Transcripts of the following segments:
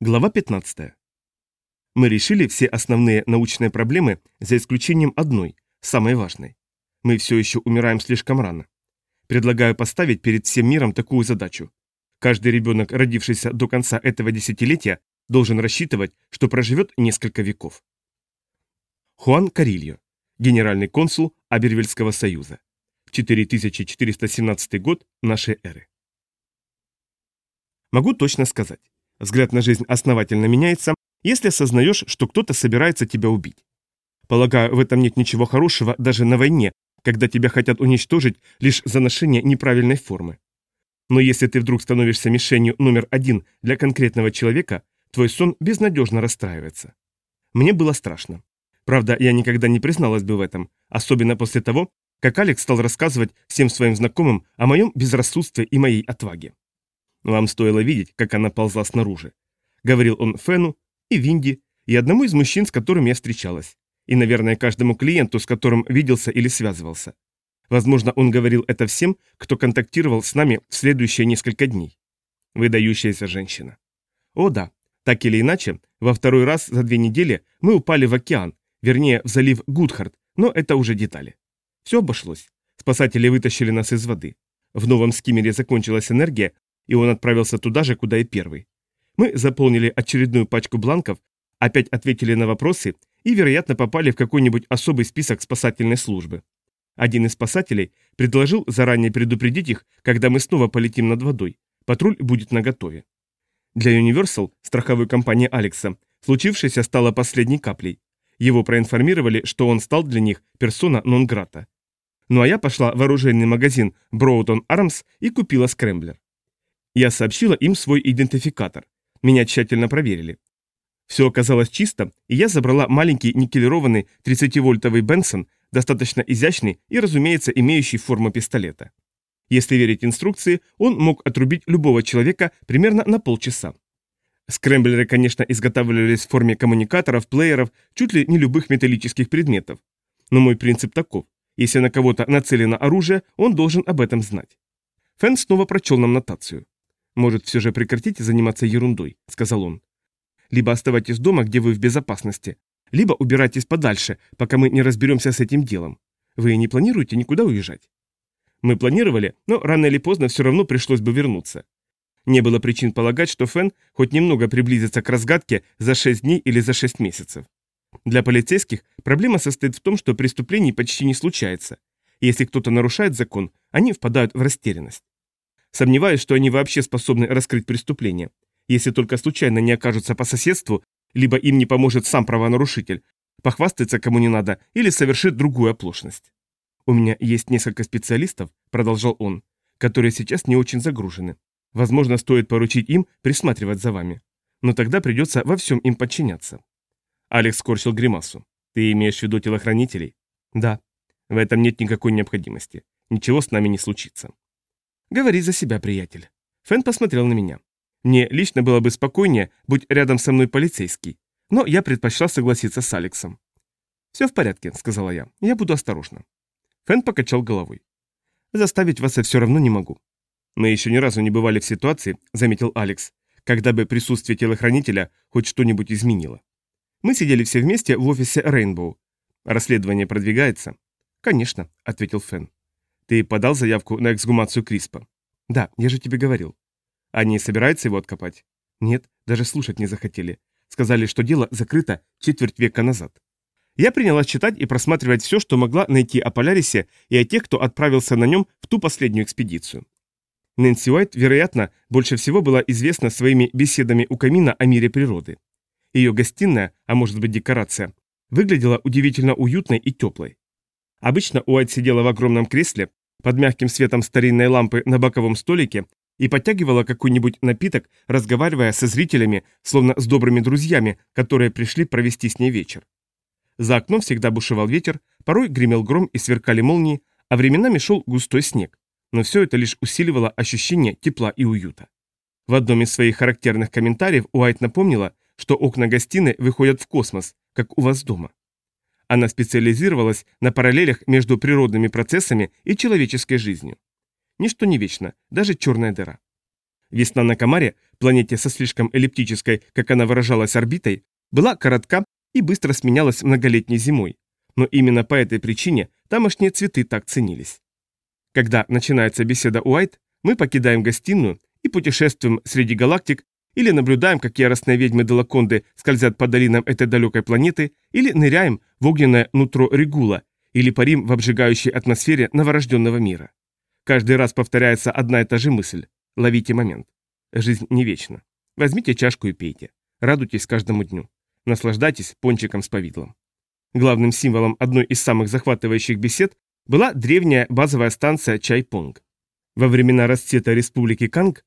Глава 15. Мы решили все основные научные проблемы, за исключением одной, самой важной. Мы все еще умираем слишком рано. Предлагаю поставить перед всем миром такую задачу. Каждый ребенок, родившийся до конца этого десятилетия, должен рассчитывать, что проживет несколько веков. Хуан Карильо, генеральный консул Абервильского союза. 4417 год нашей эры. Могу точно сказать. Взгляд на жизнь основательно меняется, если осознаешь, что кто-то собирается тебя убить. Полагаю, в этом нет ничего хорошего даже на войне, когда тебя хотят уничтожить лишь за ношение неправильной формы. Но если ты вдруг становишься мишенью номер один для конкретного человека, твой сон безнадежно расстраивается. Мне было страшно. Правда, я никогда не призналась бы в этом, особенно после того, как Алекс стал рассказывать всем своим знакомым о моем безрассудстве и моей отваге. Вам стоило видеть, как она ползла снаружи. Говорил он Фену и Винди, и одному из мужчин, с которым я встречалась. И, наверное, каждому клиенту, с которым виделся или связывался. Возможно, он говорил это всем, кто контактировал с нами в следующие несколько дней. Выдающаяся женщина. О да, так или иначе, во второй раз за 2 недели мы упали в океан, вернее, в залив Гудхард, но это уже детали. Все обошлось. Спасатели вытащили нас из воды. В новом скиммере закончилась энергия, и он отправился туда же, куда и первый. Мы заполнили очередную пачку бланков, опять ответили на вопросы и, вероятно, попали в какой-нибудь особый список спасательной службы. Один из спасателей предложил заранее предупредить их, когда мы снова полетим над водой. Патруль будет наготове. Для Universal, страховой компании Алекса, случившееся стало последней каплей. Его проинформировали, что он стал для них персона нон-грата. Ну а я пошла в оружейный магазин Broughton Arms и купила скрэмблер. Я сообщила им свой идентификатор. Меня тщательно проверили. Все оказалось чисто, и я забрала маленький никелированный 30-вольтовый Бенсон, достаточно изящный и, разумеется, имеющий форму пистолета. Если верить инструкции, он мог отрубить любого человека примерно на полчаса. Скрэмблеры, конечно, изготавливались в форме коммуникаторов, плееров, чуть ли не любых металлических предметов. Но мой принцип таков. Если на кого-то нацелено оружие, он должен об этом знать. Фэн снова прочел нам нотацию. «Может, все же прекратите заниматься ерундой», — сказал он. «Либо оставайтесь дома, где вы в безопасности, либо убирайтесь подальше, пока мы не разберемся с этим делом. Вы не планируете никуда уезжать?» Мы планировали, но рано или поздно все равно пришлось бы вернуться. Не было причин полагать, что Фэн хоть немного приблизится к разгадке за 6 дней или за 6 месяцев. Для полицейских проблема состоит в том, что преступлений почти не случается. Если кто-то нарушает закон, они впадают в растерянность. Сомневаюсь, что они вообще способны раскрыть преступление, если только случайно не окажутся по соседству, либо им не поможет сам правонарушитель, похвастается кому не надо или совершит другую оплошность. «У меня есть несколько специалистов», — продолжал он, «которые сейчас не очень загружены. Возможно, стоит поручить им присматривать за вами. Но тогда придется во всем им подчиняться». Алекс скорчил гримасу. «Ты имеешь в виду телохранителей?» «Да. В этом нет никакой необходимости. Ничего с нами не случится». «Говори за себя, приятель». Фэн посмотрел на меня. Мне лично было бы спокойнее, будь рядом со мной полицейский, но я предпочла согласиться с Алексом. «Все в порядке», — сказала я. «Я буду осторожна». Фэн покачал головой. «Заставить вас я все равно не могу». «Мы еще ни разу не бывали в ситуации», — заметил Алекс, «когда бы присутствие телохранителя хоть что-нибудь изменило». Мы сидели все вместе в офисе Рейнбоу. «Расследование продвигается?» «Конечно», — ответил Фэн. «Ты подал заявку на эксгумацию Криспа?» «Да, я же тебе говорил». «Они собираются его откопать?» «Нет, даже слушать не захотели. Сказали, что дело закрыто 4 века назад». Я принялась читать и просматривать все, что могла найти о Полярисе и о тех, кто отправился на нем в ту последнюю экспедицию. Нэнси Уайт, вероятно, больше всего была известна своими беседами у камина о мире природы. Ее гостиная, а может быть декорация, выглядела удивительно уютной и теплой. Обычно Уайт сидела в огромном кресле под мягким светом старинной лампы на боковом столике и подтягивала какой-нибудь напиток, разговаривая со зрителями, словно с добрыми друзьями, которые пришли провести с ней вечер. За окном всегда бушевал ветер, порой гремел гром и сверкали молнии, а временами шел густой снег. Но все это лишь усиливало ощущение тепла и уюта. В одном из своих характерных комментариев Уайт напомнила, что окна гостиной выходят в космос, как у вас дома. Она специализировалась на параллелях между природными процессами и человеческой жизнью. Ничто не вечно, даже черная дыра. Весна на Камаре, планете со слишком эллиптической, как она выражалась, орбитой, была коротка и быстро сменялась многолетней зимой. Но именно по этой причине тамошние цветы так ценились. Когда начинается беседа Уайт, мы покидаем гостиную и путешествуем среди галактик или наблюдаем, как яростные ведьмы Делаконды скользят по долинам этой далекой планеты, или ныряем в огненное нутро Регула, или парим в обжигающей атмосфере новорожденного мира. Каждый раз повторяется одна и та же мысль. Ловите момент. Жизнь не вечна. Возьмите чашку и пейте. Радуйтесь каждому дню. Наслаждайтесь пончиком с повидлом. Главным символом одной из самых захватывающих бесед была древняя базовая станция Чайпонг. Во времена расцвета республики Канг,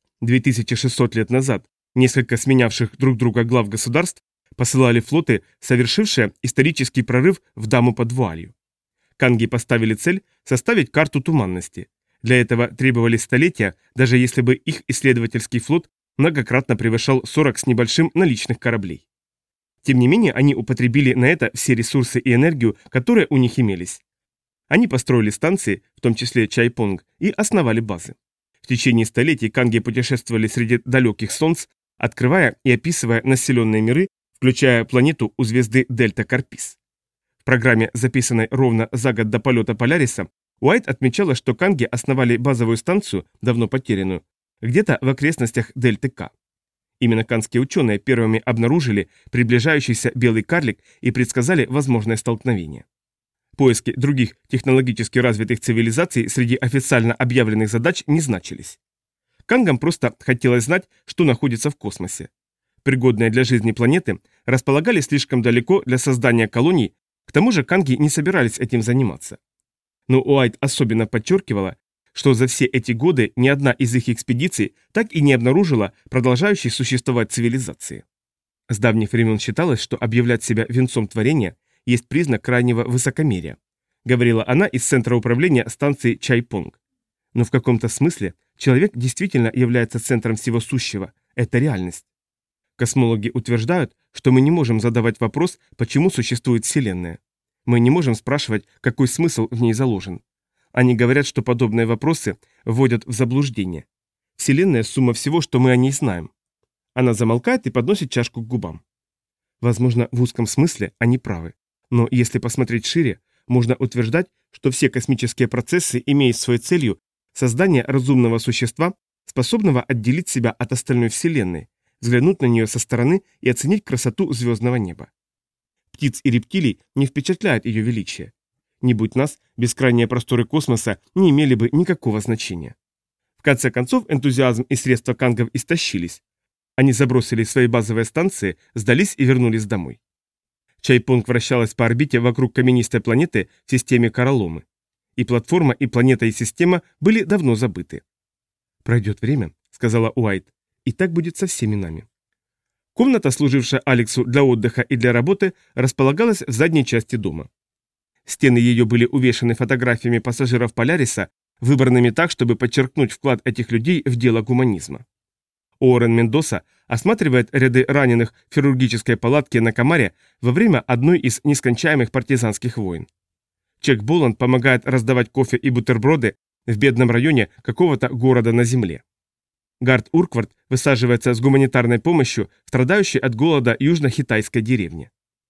2600 лет назад, несколько сменявших друг друга глав государств посылали флоты, совершившие исторический прорыв в даму под вуалью. Канги поставили цель составить карту туманности. Для этого требовались столетия, даже если бы их исследовательский флот многократно превышал 40 с небольшим наличных кораблей. Тем не менее, они употребили на это все ресурсы и энергию, которые у них имелись. Они построили станции, в том числе Чайпонг, и основали базы. В течение столетий канги путешествовали среди далеких солнц, открывая и описывая населенные миры, включая планету у звезды Дельта Карпис. В программе, записанной ровно за год до полета Поляриса, Уайт отмечала, что канги основали базовую станцию, давно потерянную, где-то в окрестностях Дельты К. Именно канские ученые первыми обнаружили приближающийся белый карлик и предсказали возможное столкновение. Поиски других технологически развитых цивилизаций среди официально объявленных задач не значились. Кангам просто хотелось знать, что находится в космосе. Пригодные для жизни планеты располагались слишком далеко для создания колоний, к тому же канги не собирались этим заниматься. Но Уайт особенно подчеркивала, что за все эти годы ни одна из их экспедиций так и не обнаружила продолжающей существовать цивилизации. С давних времен считалось, что объявлять себя венцом творения есть признак крайнего высокомерия, говорила она из центра управления станции Чайпонг. Но в каком-то смысле человек действительно является центром всего сущего, это реальность. Космологи утверждают, что мы не можем задавать вопрос, почему существует Вселенная. Мы не можем спрашивать, какой смысл в ней заложен. Они говорят, что подобные вопросы вводят в заблуждение. Вселенная – сумма всего, что мы о ней знаем. Она замолкает и подносит чашку к губам. Возможно, в узком смысле они правы. Но если посмотреть шире, можно утверждать, что все космические процессы имеют своей целью создание разумного существа, способного отделить себя от остальной Вселенной, взглянуть на нее со стороны и оценить красоту звездного неба. Птиц и рептилий не впечатляет ее величие. Не будь нас, бескрайние просторы космоса не имели бы никакого значения. В конце концов, энтузиазм и средства кангов истощились. Они забросили свои базовые станции, сдались и вернулись домой. Чайпонг вращалась по орбите вокруг каменистой планеты в системе Коралломы. И платформа, и планета, и система были давно забыты. «Пройдет время», — сказала Уайт, — «и так будет со всеми нами». Комната, служившая Алексу для отдыха и для работы, располагалась в задней части дома. Стены ее были увешаны фотографиями пассажиров Поляриса, выбранными так, чтобы подчеркнуть вклад этих людей в дело гуманизма. Уоррен Мендоса осматривает ряды раненых в хирургической палатке на Камаре во время одной из нескончаемых партизанских войн. Чек Боланд помогает раздавать кофе и бутерброды в бедном районе какого-то города на земле. Гард Урквард высаживается с гуманитарной помощью в страдающей от голода южно-хитайской деревне.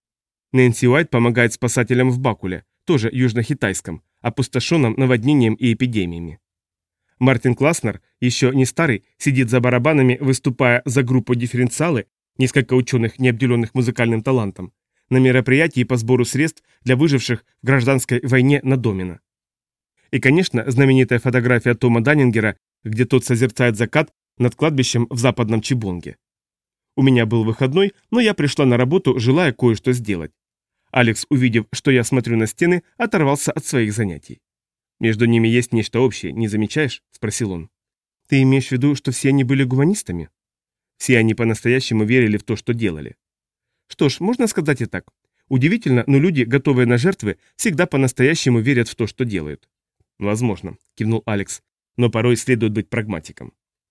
Нэнси Уайт помогает спасателям в Бакуле, тоже южно-хитайском, опустошенном наводнением и эпидемиями. Мартин Класнер, еще не старый, сидит за барабанами, выступая за группу «Дифференциалы», несколько ученых, не обделенных музыкальным талантом, на мероприятии по сбору средств для выживших в гражданской войне на Домино. И, конечно, знаменитая фотография Тома Даннингера, где тот созерцает закат над кладбищем в западном Чибонге. У меня был выходной, но я пришла на работу, желая кое-что сделать. Алекс, увидев, что я смотрю на стены, оторвался от своих занятий. «Между ними есть нечто общее, не замечаешь?» – спросил он. «Ты имеешь в виду, что все они были гуманистами?» Все они по-настоящему верили в то, что делали. Что ж, можно сказать и так. Удивительно, но люди, готовые на жертвы, всегда по-настоящему верят в то, что делают. «Возможно», – кивнул Алекс, – «но порой следует быть прагматиком».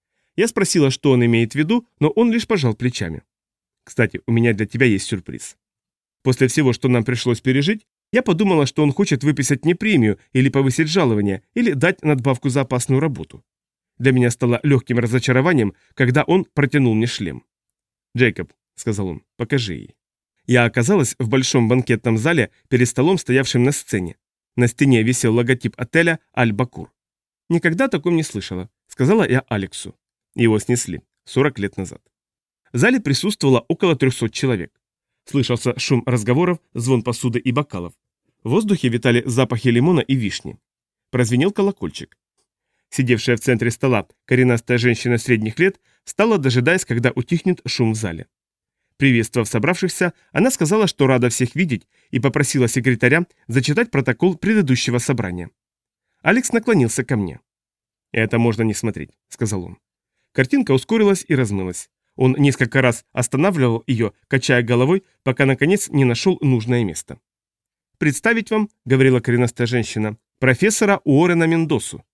Я спросила, что он имеет в виду, но он лишь пожал плечами. «Кстати, у меня для тебя есть сюрприз». После всего, что нам пришлось пережить, я подумала, что он хочет выписать мне премию или повысить жалование, или дать надбавку за опасную работу. Для меня стало легким разочарованием, когда он протянул мне шлем. «Джейкоб», — сказал он, — «покажи ей». Я оказалась в большом банкетном зале перед столом, стоявшим на сцене. На стене висел логотип отеля «Аль-Бакур». «Никогда о таком не слышала», — сказала я Алексу. Его снесли 40 лет назад. В зале присутствовало около 300 человек. Слышался шум разговоров, звон посуды и бокалов. В воздухе витали запахи лимона и вишни. Прозвенел колокольчик. Сидевшая в центре стола коренастая женщина средних лет встала, дожидаясь, когда утихнет шум в зале. Приветствовав собравшихся, она сказала, что рада всех видеть, и попросила секретаря зачитать протокол предыдущего собрания. Алекс наклонился ко мне. «Это можно не смотреть», — сказал он. Картинка ускорилась и размылась. Он несколько раз останавливал ее, качая головой, пока наконец не нашел нужное место. «Представить вам, — говорила коренастая женщина, — профессора Уоррена Мендосу».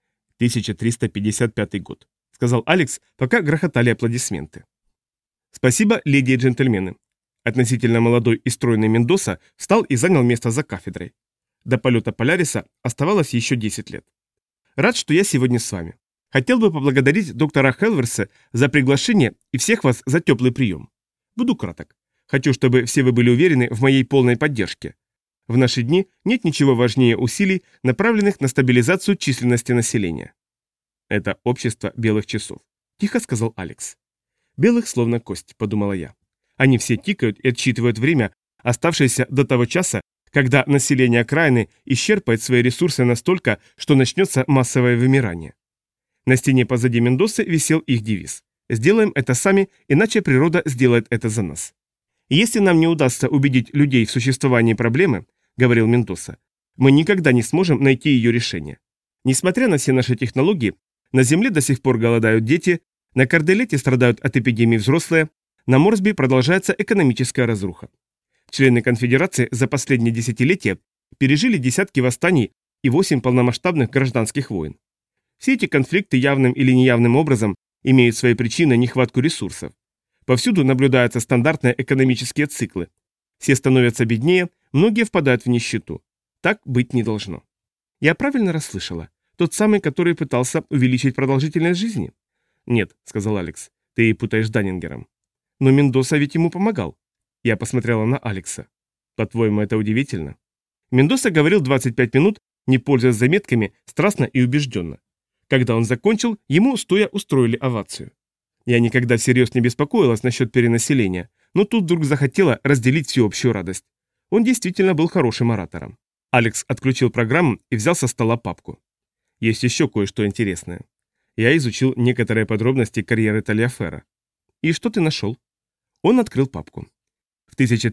1355 год, — сказал Алекс, пока грохотали аплодисменты. «Спасибо, леди и джентльмены». Относительно молодой и стройный Мендоса встал и занял место за кафедрой. До полета Поляриса оставалось еще 10 лет. Рад, что я сегодня с вами. Хотел бы поблагодарить доктора Хелверса за приглашение и всех вас за теплый прием. Буду краток. Хочу, чтобы все вы были уверены в моей полной поддержке. В наши дни нет ничего важнее усилий, направленных на стабилизацию численности населения. Это общество белых часов, тихо сказал Алекс. Белых словно кость, подумала я. Они все тикают и отсчитывают время, оставшееся до того часа, когда население окраины исчерпает свои ресурсы настолько, что начнется массовое вымирание. На стене позади Мендосы висел их девиз. «Сделаем это сами, иначе природа сделает это за нас». И если нам не удастся убедить людей в существовании проблемы, говорил Мендоса, мы никогда не сможем найти ее решение. Несмотря на все наши технологии, на Земле до сих пор голодают дети, на Карделете страдают от эпидемии взрослые, на Морсби продолжается экономическая разруха. Члены конфедерации за последние десятилетия пережили десятки восстаний и 8 полномасштабных гражданских войн. Все эти конфликты явным или неявным образом имеют свои причины нехватку ресурсов. Повсюду наблюдаются стандартные экономические циклы. Все становятся беднее, многие впадают в нищету. Так быть не должно. Я правильно расслышала? Тот самый, который пытался увеличить продолжительность жизни? Нет, сказал Алекс, ты путаешь с Даннингером. Но Мендоса ведь ему помогал. Я посмотрела на Алекса. По-твоему, это удивительно? Мендоса говорил 25 минут, не пользуясь заметками, страстно и убежденно. Когда он закончил, ему стоя устроили овацию. Я никогда всерьез не беспокоилась насчет перенаселения, но тут вдруг захотела разделить всеобщую радость. Он действительно был хорошим оратором. Алекс отключил программу и взял со стола папку. Есть еще кое-что интересное. Я изучил некоторые подробности карьеры Талиаферро. И что ты нашел? Он открыл папку. В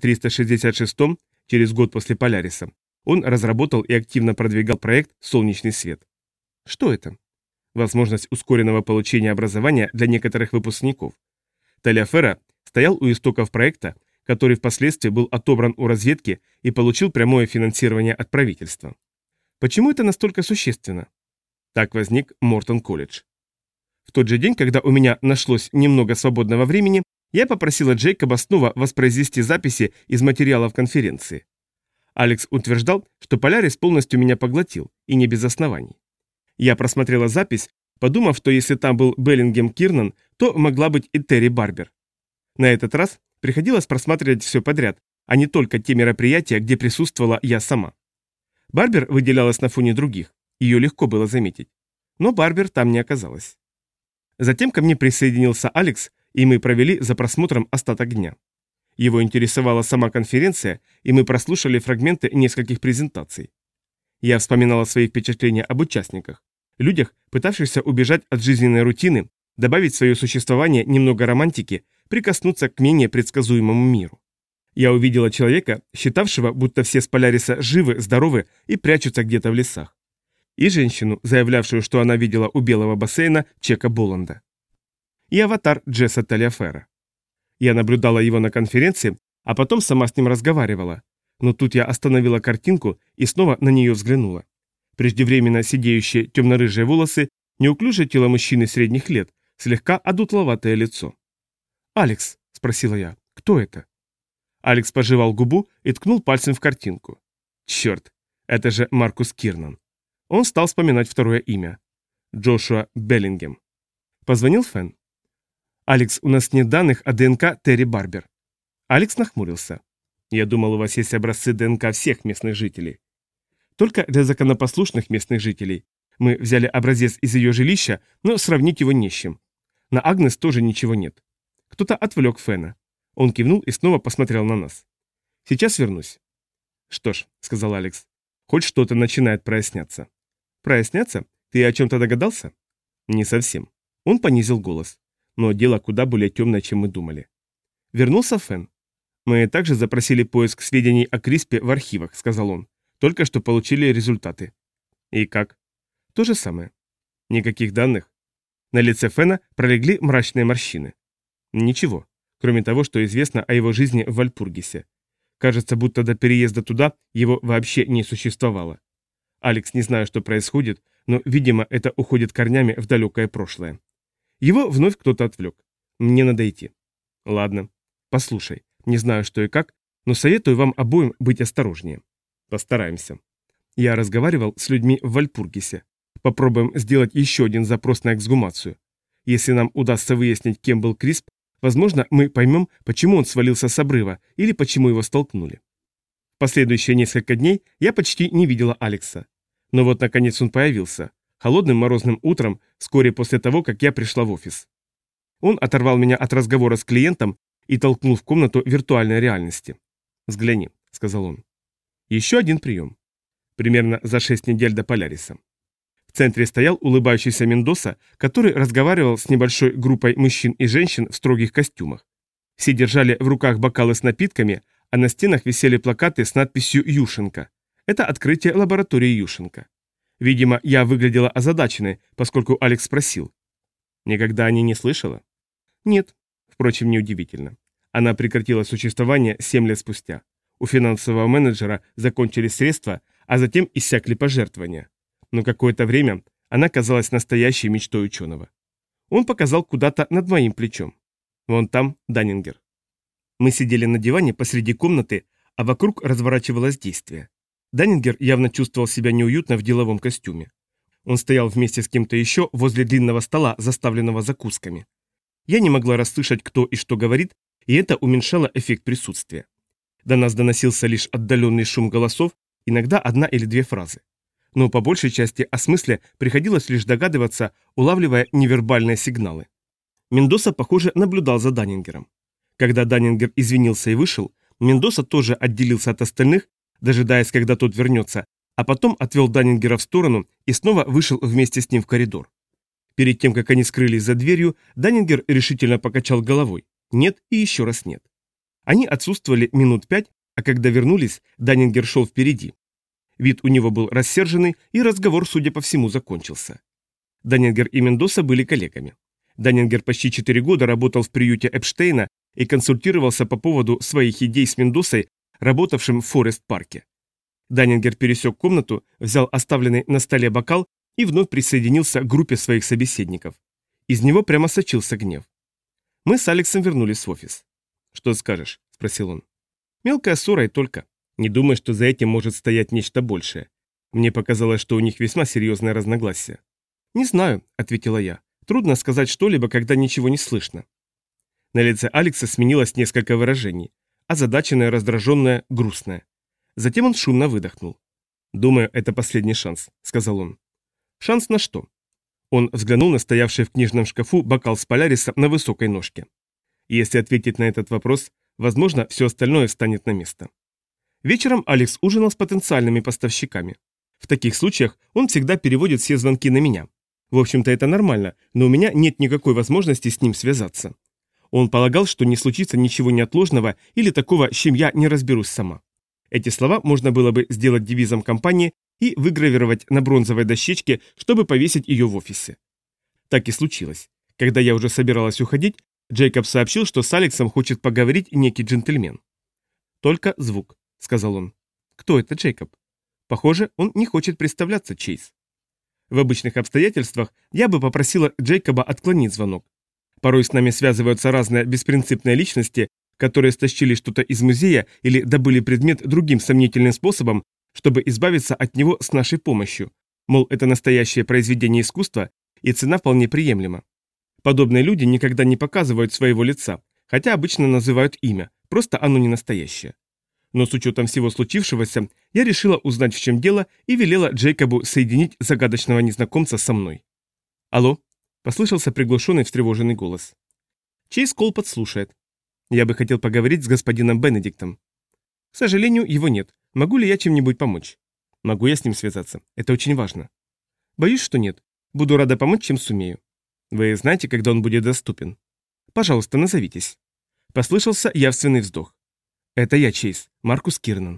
1366-м, через год после Поляриса, он разработал и активно продвигал проект «Солнечный свет». Что это? Возможность ускоренного получения образования для некоторых выпускников. Талиаферро стоял у истоков проекта, который впоследствии был отобран у разведки и получил прямое финансирование от правительства. Почему это настолько существенно? Так возник Мортон-колледж. В тот же день, когда у меня нашлось немного свободного времени, я попросила Джейкоба снова воспроизвести записи из материалов конференции. Алекс утверждал, что Полярис полностью меня поглотил, и не без оснований. Я просмотрела запись, подумав, что если там был Беллингем Кирнан, то могла быть и Терри Барбер. На этот раз приходилось просматривать все подряд, а не только те мероприятия, где присутствовала я сама. Барбер выделялась на фоне других, ее легко было заметить. Но Барбер там не оказалась. Затем ко мне присоединился Алекс, и мы провели за просмотром остаток дня. Его интересовала сама конференция, и мы прослушали фрагменты нескольких презентаций. Я вспоминала свои впечатления об участниках, людях, пытавшихся убежать от жизненной рутины, добавить в свое существование немного романтики, прикоснуться к менее предсказуемому миру. Я увидела человека, считавшего, будто все с Поляриса живы, здоровы и прячутся где-то в лесах. И женщину, заявлявшую, что она видела у белого бассейна Чека Боланда. И аватар Джесса Талиаферро. Я наблюдала его на конференции, а потом сама с ним разговаривала. Но тут я остановила картинку и снова на нее взглянула. Преждевременно сидеющие темно-рыжие волосы, неуклюжее тело мужчины средних лет, слегка одутловатое лицо. «Алекс», — спросила я, — «кто это?» Алекс пожевал губу и ткнул пальцем в картинку. «Черт, это же Маркус Кирнан». Он стал вспоминать второе имя. Джошуа Беллингем. Позвонил Фен. «Алекс, у нас нет данных о ДНК Терри Барбер». Алекс нахмурился. «Я думал, у вас есть образцы ДНК всех местных жителей». «Только для законопослушных местных жителей. Мы взяли образец из ее жилища, но сравнить его не с чем. На Агнес тоже ничего нет». Кто-то отвлек Фена. Он кивнул и снова посмотрел на нас. «Сейчас вернусь». «Что ж», — сказал Алекс, — «хоть что-то начинает проясняться». «Проясняться? Ты о чем-то догадался?» «Не совсем». Он понизил голос. «Но дело куда более темное, чем мы думали». Вернулся Фен. «Мы также запросили поиск сведений о Криспе в архивах», — сказал он. «Только что получили результаты». «И как?» «То же самое». «Никаких данных?» На лице Фена пролегли мрачные морщины. «Ничего, кроме того, что известно о его жизни в Вальпургисе. Кажется, будто до переезда туда его вообще не существовало. Алекс, не знаю, что происходит, но, видимо, это уходит корнями в далекое прошлое». Его вновь кто-то отвлек. «Мне надо идти». «Ладно. Послушай, не знаю, что и как, но советую вам обоим быть осторожнее». «Постараемся». Я разговаривал с людьми в Вальпургисе. Попробуем сделать еще один запрос на эксгумацию. Если нам удастся выяснить, кем был Крисп, возможно, мы поймем, почему он свалился с обрыва или почему его столкнули. В последующие несколько дней я почти не видела Алекса. Но вот наконец он появился. Холодным морозным утром, вскоре после того, как я пришла в офис. Он оторвал меня от разговора с клиентом и толкнул в комнату виртуальной реальности. «Взгляни», — сказал он. Еще один прием. Примерно за 6 недель до Поляриса. В центре стоял улыбающийся Мендоса, который разговаривал с небольшой группой мужчин и женщин в строгих костюмах. Все держали в руках бокалы с напитками, а на стенах висели плакаты с надписью «Ющенко». Это открытие лаборатории Ющенко. Видимо, я выглядела озадаченной, поскольку Алекс спросил. «Никогда о ней не слышала?» «Нет». Впрочем, неудивительно. Она прекратила существование 7 лет спустя. У финансового менеджера закончились средства, а затем иссякли пожертвования. Но какое-то время она казалась настоящей мечтой ученого. Он показал куда-то над моим плечом. Вон там Даннингер. Мы сидели на диване посреди комнаты, а вокруг разворачивалось действие. Даннингер явно чувствовал себя неуютно в деловом костюме. Он стоял вместе с кем-то еще возле длинного стола, заставленного закусками. Я не могла расслышать, кто и что говорит, и это уменьшало эффект присутствия. До нас доносился лишь отдаленный шум голосов, иногда одна или две фразы. Но по большей части о смысле приходилось лишь догадываться, улавливая невербальные сигналы. Мендоса, похоже, наблюдал за Даннингером. Когда Даннингер извинился и вышел, Мендоса тоже отделился от остальных, дожидаясь, когда тот вернется, а потом отвел Даннингера в сторону и снова вышел вместе с ним в коридор. Перед тем, как они скрылись за дверью, Даннингер решительно покачал головой. Нет и еще раз нет. Они отсутствовали минут 5, а когда вернулись, Даннингер шел впереди. Вид у него был рассерженный, и разговор, судя по всему, закончился. Даннингер и Мендоса были коллегами. Даннингер почти 4 года работал в приюте Эпштейна и консультировался по поводу своих идей с Мендосой, работавшим в Форест-парке. Даннингер пересек комнату, взял оставленный на столе бокал и вновь присоединился к группе своих собеседников. Из него прямо сочился гнев. Мы с Алексом вернулись в офис. «Что скажешь?» – спросил он. «Мелкая ссора и только. Не думаю, что за этим может стоять нечто большее. Мне показалось, что у них весьма серьезное разногласие». «Не знаю», – ответила я. «Трудно сказать что-либо, когда ничего не слышно». На лице Алекса сменилось несколько выражений. Озадаченное, раздраженное, грустное. Затем он шумно выдохнул. «Думаю, это последний шанс», – сказал он. «Шанс на что?» Он взглянул на стоявший в книжном шкафу бокал с Поляриса на высокой ножке. Если ответить на этот вопрос, возможно, все остальное встанет на место. Вечером Алекс ужинал с потенциальными поставщиками. В таких случаях он всегда переводит все звонки на меня. В общем-то, это нормально, но у меня нет никакой возможности с ним связаться. Он полагал, что не случится ничего неотложного или такого, с чем я не разберусь сама. Эти слова можно было бы сделать девизом компании и выгравировать на бронзовой дощечке, чтобы повесить ее в офисе. Так и случилось. Когда я уже собиралась уходить, Джейкоб сообщил, что с Алексом хочет поговорить некий джентльмен. «Только звук», — сказал он. «Кто это Джейкоб?» Похоже, он не хочет представляться, Чейз. В обычных обстоятельствах я бы попросила Джейкоба отклонить звонок. Порой с нами связываются разные беспринципные личности, которые стащили что-то из музея или добыли предмет другим сомнительным способом, чтобы избавиться от него с нашей помощью. Мол, это настоящее произведение искусства, и цена вполне приемлема. Подобные люди никогда не показывают своего лица, хотя обычно называют имя, просто оно не настоящее. Но с учетом всего случившегося, я решила узнать, в чем дело, и велела Джейкобу соединить загадочного незнакомца со мной. «Алло?» – послышался приглушенный встревоженный голос. Чейз Кол подслушает. Я бы хотел поговорить с господином Бенедиктом. К сожалению, его нет. Могу ли я чем-нибудь помочь? Могу я с ним связаться? Это очень важно. Боюсь, что нет. Буду рада помочь, чем сумею. Вы знаете, когда он будет доступен? Пожалуйста, назовитесь. Послышался явственный вздох. Это я, Чейз, Маркус Кирнан.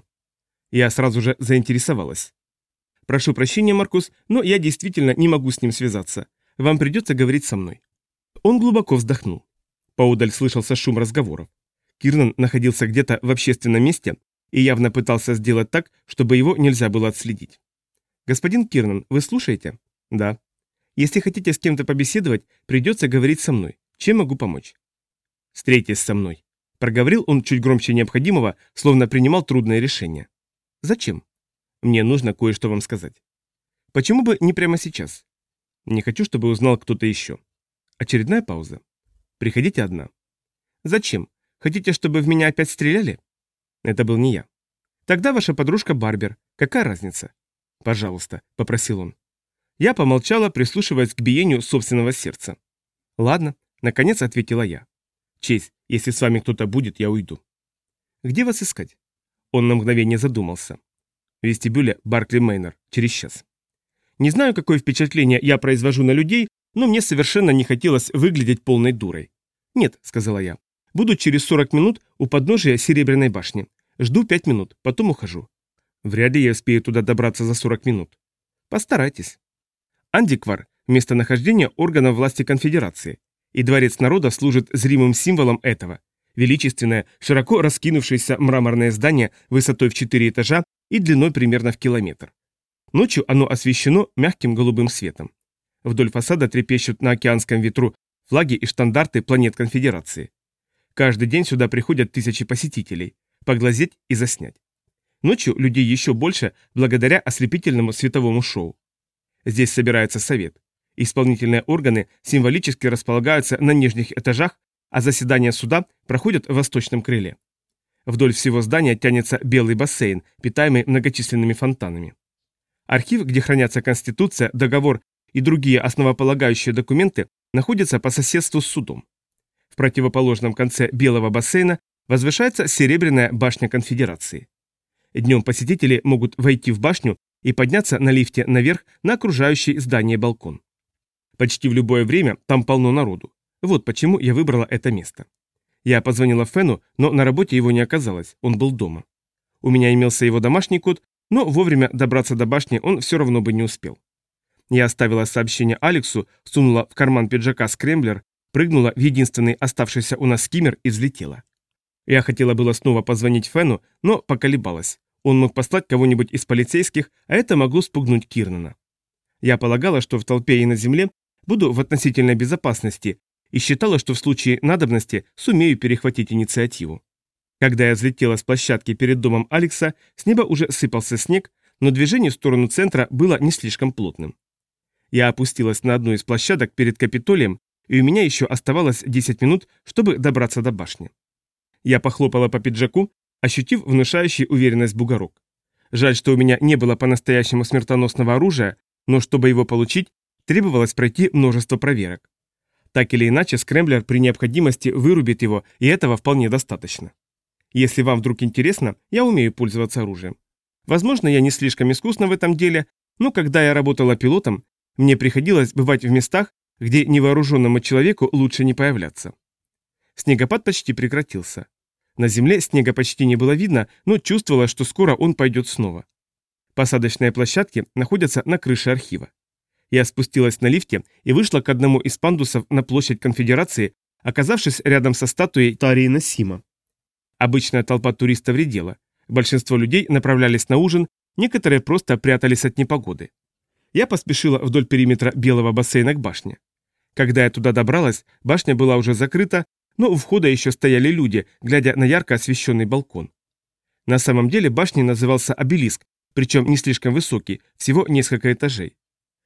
Я сразу же заинтересовалась. Прошу прощения, Маркус, но я действительно не могу с ним связаться. Вам придется говорить со мной. Он глубоко вздохнул. Поодаль слышался шум разговоров. Кирнан находился где-то в общественном месте и явно пытался сделать так, чтобы его нельзя было отследить. «Господин Кирнан, вы слушаете?» «Да». «Если хотите с кем-то побеседовать, придется говорить со мной. Чем могу помочь?» «Встретитесь со мной», — проговорил он чуть громче необходимого, словно принимал трудное решение. «Зачем?» «Мне нужно кое-что вам сказать». «Почему бы не прямо сейчас?» «Не хочу, чтобы узнал кто-то еще». Очередная пауза. «Приходите одна». «Зачем? Хотите, чтобы в меня опять стреляли?» «Это был не я». «Тогда ваша подружка Барбер. Какая разница?» «Пожалуйста», — попросил он. Я помолчала, прислушиваясь к биению собственного сердца. «Ладно», — наконец ответила я. «Чейз, если с вами кто-то будет, я уйду». «Где вас искать?» Он на мгновение задумался. В вестибюле Баркли Мейнор, через час. Не знаю, какое впечатление я произвожу на людей, но мне совершенно не хотелось выглядеть полной дурой. «Нет», — сказала я, — «буду через 40 минут у подножия Серебряной башни. Жду 5 минут, потом ухожу». Вряд ли я успею туда добраться за 40 минут. Постарайтесь. Андиквар – местонахождение органов власти конфедерации, и Дворец народа служит зримым символом этого. Величественное, широко раскинувшееся мраморное здание высотой в 4 этажа и длиной примерно в километр. Ночью оно освещено мягким голубым светом. Вдоль фасада трепещут на океанском ветру флаги и штандарты планет конфедерации. Каждый день сюда приходят тысячи посетителей, поглазеть и заснять. Ночью людей еще больше благодаря ослепительному световому шоу. Здесь собирается совет. Исполнительные органы символически располагаются на нижних этажах, а заседания суда проходят в восточном крыле. Вдоль всего здания тянется белый бассейн, питаемый многочисленными фонтанами. Архив, где хранятся Конституция, договор и другие основополагающие документы, находится по соседству с судом. В противоположном конце белого бассейна возвышается Серебряная башня Конфедерации. Днем посетители могут войти в башню и подняться на лифте наверх на окружающий здание балкон. Почти в любое время там полно народу. Вот почему я выбрала это место. Я позвонила Фену, но на работе его не оказалось, он был дома. У меня имелся его домашний код, но вовремя добраться до башни он все равно бы не успел. Я оставила сообщение Алексу, сунула в карман пиджака скремблер, прыгнула в единственный оставшийся у нас скиммер и взлетела. Я хотела было снова позвонить Фену, но поколебалась. Он мог послать кого-нибудь из полицейских, а это могло спугнуть Кирнана. Я полагала, что в толпе и на земле буду в относительной безопасности, и считала, что в случае надобности сумею перехватить инициативу. Когда я взлетела с площадки перед домом Алекса, с неба уже сыпался снег, но движение в сторону центра было не слишком плотным. Я опустилась на одну из площадок перед Капитолием, и у меня еще оставалось 10 минут, чтобы добраться до башни. Я похлопала по пиджаку, ощутив внушающий уверенность бугорок. Жаль, что у меня не было по-настоящему смертоносного оружия, но чтобы его получить, требовалось пройти множество проверок. Так или иначе, скрэмблер при необходимости вырубит его, и этого вполне достаточно. Если вам вдруг интересно, я умею пользоваться оружием. Возможно, я не слишком искусна в этом деле, но когда я работала пилотом, мне приходилось бывать в местах, где невооруженному человеку лучше не появляться. Снегопад почти прекратился. На земле снега почти не было видно, но чувствовала, что скоро он пойдет снова. Посадочные площадки находятся на крыше архива. Я спустилась на лифте и вышла к одному из пандусов на площадь Конфедерации, оказавшись рядом со статуей Тарии Насима. Обычная толпа туристов редела. Большинство людей направлялись на ужин, некоторые просто прятались от непогоды. Я поспешила вдоль периметра белого бассейна к башне. Когда я туда добралась, башня была уже закрыта, но у входа еще стояли люди, глядя на ярко освещенный балкон. На самом деле башней назывался обелиск, причем не слишком высокий, всего несколько этажей.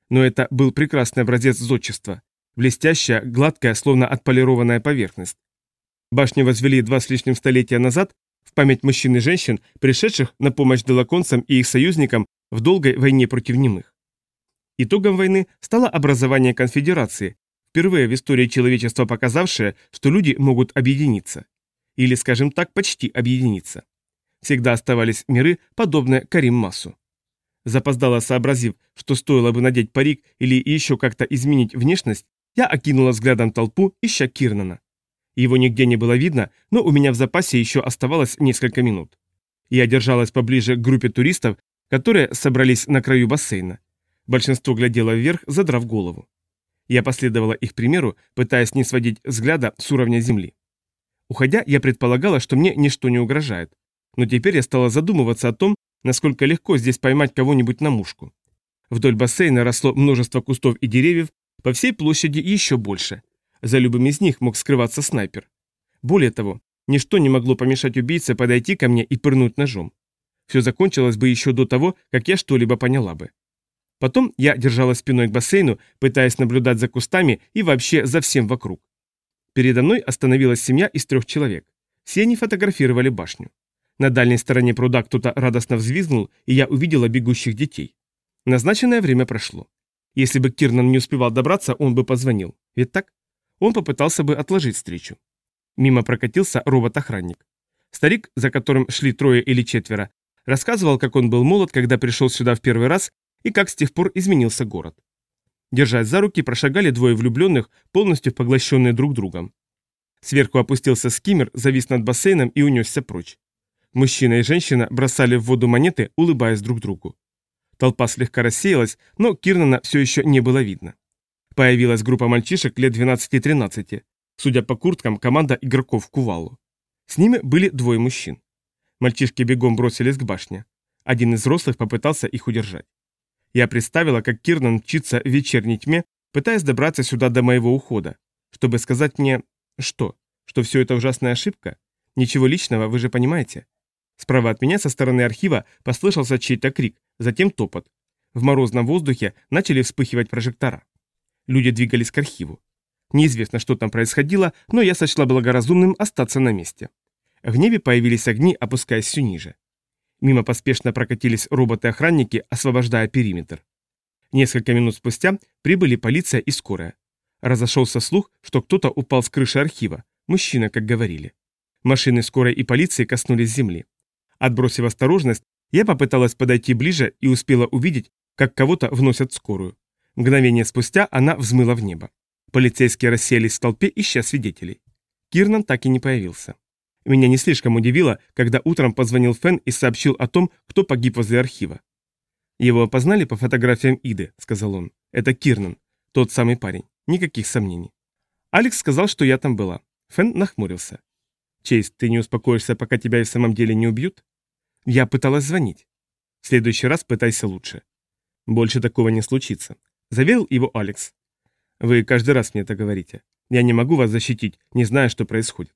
Но это был прекрасный образец зодчества. Блестящая, гладкая, словно отполированная поверхность. Башню возвели 2 с лишним столетия назад в память мужчин и женщин, пришедших на помощь делаконцам и их союзникам в долгой войне против немых. Итогом войны стало образование конфедерации, впервые в истории человечества показавшее, что люди могут объединиться. Или, скажем так, почти объединиться. Всегда оставались миры, подобные Карим-Массу. Запоздало сообразив, что стоило бы надеть парик или еще как-то изменить внешность, я окинула взглядом толпу, ища Кирнана. Его нигде не было видно, но у меня в запасе еще оставалось несколько минут. Я держалась поближе к группе туристов, которые собрались на краю бассейна. Большинство глядело вверх, задрав голову. Я последовала их примеру, пытаясь не сводить взгляда с уровня земли. Уходя, я предполагала, что мне ничто не угрожает. Но теперь я стала задумываться о том, насколько легко здесь поймать кого-нибудь на мушку. Вдоль бассейна росло множество кустов и деревьев, по всей площади еще больше. За любым из них мог скрываться снайпер. Более того, ничто не могло помешать убийце подойти ко мне и пырнуть ножом. Все закончилось бы еще до того, как я что-либо поняла бы. Потом я держала спиной к бассейну, пытаясь наблюдать за кустами и вообще за всем вокруг. Передо мной остановилась семья из 3 человек. Все они фотографировали башню. На дальней стороне пруда кто-то радостно взвизгнул, и я увидела бегущих детей. Назначенное время прошло. Если бы Кирнан не успевал добраться, он бы позвонил. Ведь так? Он попытался бы отложить встречу. Мимо прокатился робот-охранник. Старик, за которым шли 3 или 4, рассказывал, как он был молод, когда пришел сюда в первый раз, и как с тех пор изменился город. Держась за руки, прошагали 2 влюбленных, полностью поглощенные друг другом. Сверху опустился скиммер, завис над бассейном и унесся прочь. Мужчина и женщина бросали в воду монеты, улыбаясь друг другу. Толпа слегка рассеялась, но Кирнана все еще не было видно. Появилась группа мальчишек лет 12-13. Судя по курткам, команда игроков в Кувалу. С ними были 2 мужчин. Мальчишки бегом бросились к башне. Один из взрослых попытался их удержать. Я представила, как Кирнан мчится в вечерней тьме, пытаясь добраться сюда до моего ухода, чтобы сказать мне... Что? Что все это ужасная ошибка? Ничего личного, вы же понимаете? Справа от меня со стороны архива послышался чей-то крик, затем топот. В морозном воздухе начали вспыхивать прожектора. Люди двигались к архиву. Неизвестно, что там происходило, но я сочла благоразумным остаться на месте. В небе появились огни, опускаясь все ниже. Мимо поспешно прокатились роботы-охранники, освобождая периметр. Несколько минут спустя прибыли полиция и скорая. Разошелся слух, что кто-то упал с крыши архива, мужчина, как говорили. Машины скорой и полиции коснулись земли. Отбросив осторожность, я попыталась подойти ближе и успела увидеть, как кого-то вносят в скорую. Мгновение спустя она взмыла в небо. Полицейские расселись в толпе, ища свидетелей. Кирнан так и не появился. Меня не слишком удивило, когда утром позвонил Фен и сообщил о том, кто погиб возле архива. «Его опознали по фотографиям Иды», — сказал он. «Это Кирнан, тот самый парень. Никаких сомнений». Алекс сказал, что я там была. Фен нахмурился. «Чейз, ты не успокоишься, пока тебя и в самом деле не убьют?» Я пыталась звонить. «В следующий раз пытайся лучше. Больше такого не случится», — заверил его Алекс. «Вы каждый раз мне это говорите. Я не могу вас защитить, не зная, что происходит».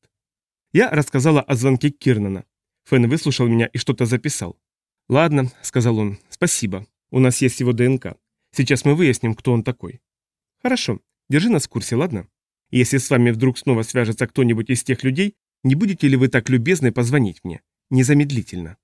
Я рассказала о звонке Кирнана. Фен выслушал меня и что-то записал. «Ладно», — сказал он, — «спасибо. У нас есть его ДНК. Сейчас мы выясним, кто он такой». «Хорошо. Держи нас в курсе, ладно? Если с вами вдруг снова свяжется кто-нибудь из тех людей, не будете ли вы так любезны позвонить мне? Незамедлительно».